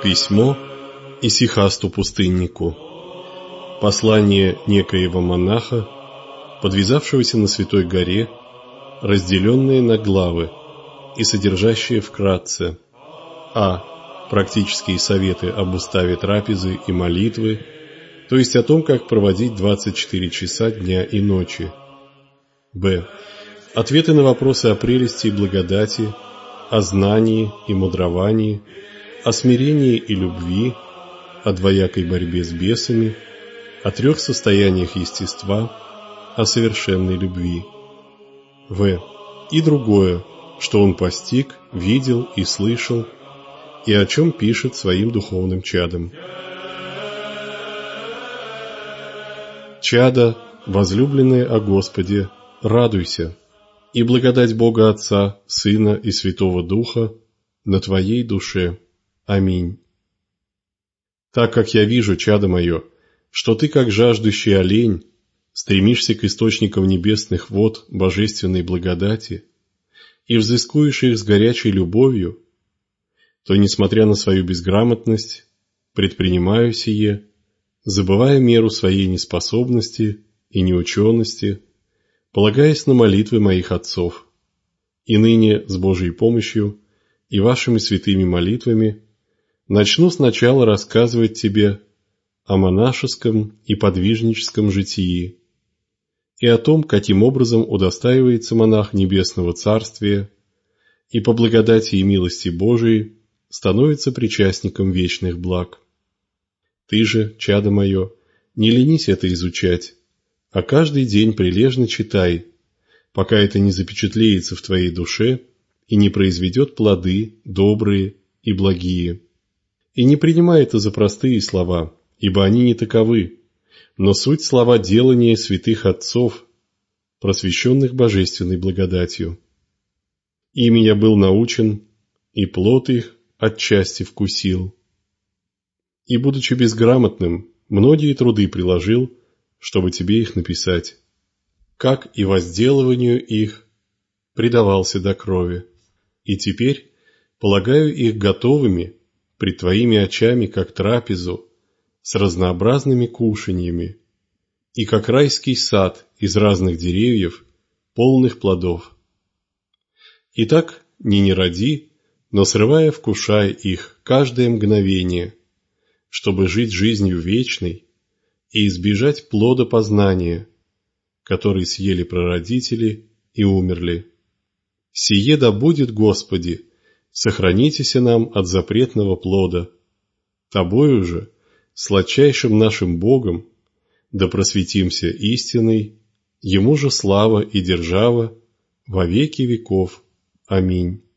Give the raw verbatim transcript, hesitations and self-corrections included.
Письмо Исихасту пустыннику. Послание некоего монаха, подвязавшегося на Святой горе, разделенное на главы и содержащее вкратце: а. Практические советы об уставе трапезы и молитвы, то есть о том, как проводить двадцать четыре часа дня и ночи. б. Ответы на вопросы о прелести и благодати, о знании и мудровании, о смирении и любви, о двоякой борьбе с бесами, о трех состояниях естества, о совершенной любви. в. И другое, что он постиг, видел и слышал, и о чем пишет своим духовным чадам. Чада, возлюбленные о Господе, радуйся, и благодать Бога Отца, Сына и Святого Духа на твоей душе. Аминь. Так как я вижу, чадо мое, что ты, как жаждущий олень, стремишься к источникам небесных вод божественной благодати и взыскуешь их с горячей любовью, то, несмотря на свою безграмотность, предпринимаю сие, забывая меру своей неспособности и неучености, полагаясь на молитвы моих отцов. И ныне, с Божьей помощью и вашими святыми молитвами, начну сначала рассказывать тебе о монашеском и подвижническом житии и о том, каким образом удостаивается монах Небесного Царствия и по благодати и милости Божией становится причастником вечных благ. Ты же, чадо мое, не ленись это изучать, а каждый день прилежно читай, пока это не запечатлеется в твоей душе и не произведет плоды добрые и благие. И не принимай это за простые слова, ибо они не таковы, но суть слова делания святых отцов, просвещенных божественной благодатью. Ими я был научен, и плод их отчасти вкусил. И, будучи безграмотным, многие труды приложил, чтобы тебе их написать, как и возделыванию их предавался до крови. И теперь полагаю их готовыми пред твоими очами, как трапезу, с разнообразными кушаньями, и как райский сад из разных деревьев, полных плодов. Итак, не неради, но срывая, вкушай их каждое мгновение, чтобы жить жизнью вечной и избежать плода познания, который съели прародители и умерли. Сие да будет, Господи, сохранитеся нам от запретного плода. Тобою же, сладчайшим нашим Богом, да просветимся истиной, Ему же слава и держава во веки веков. Аминь.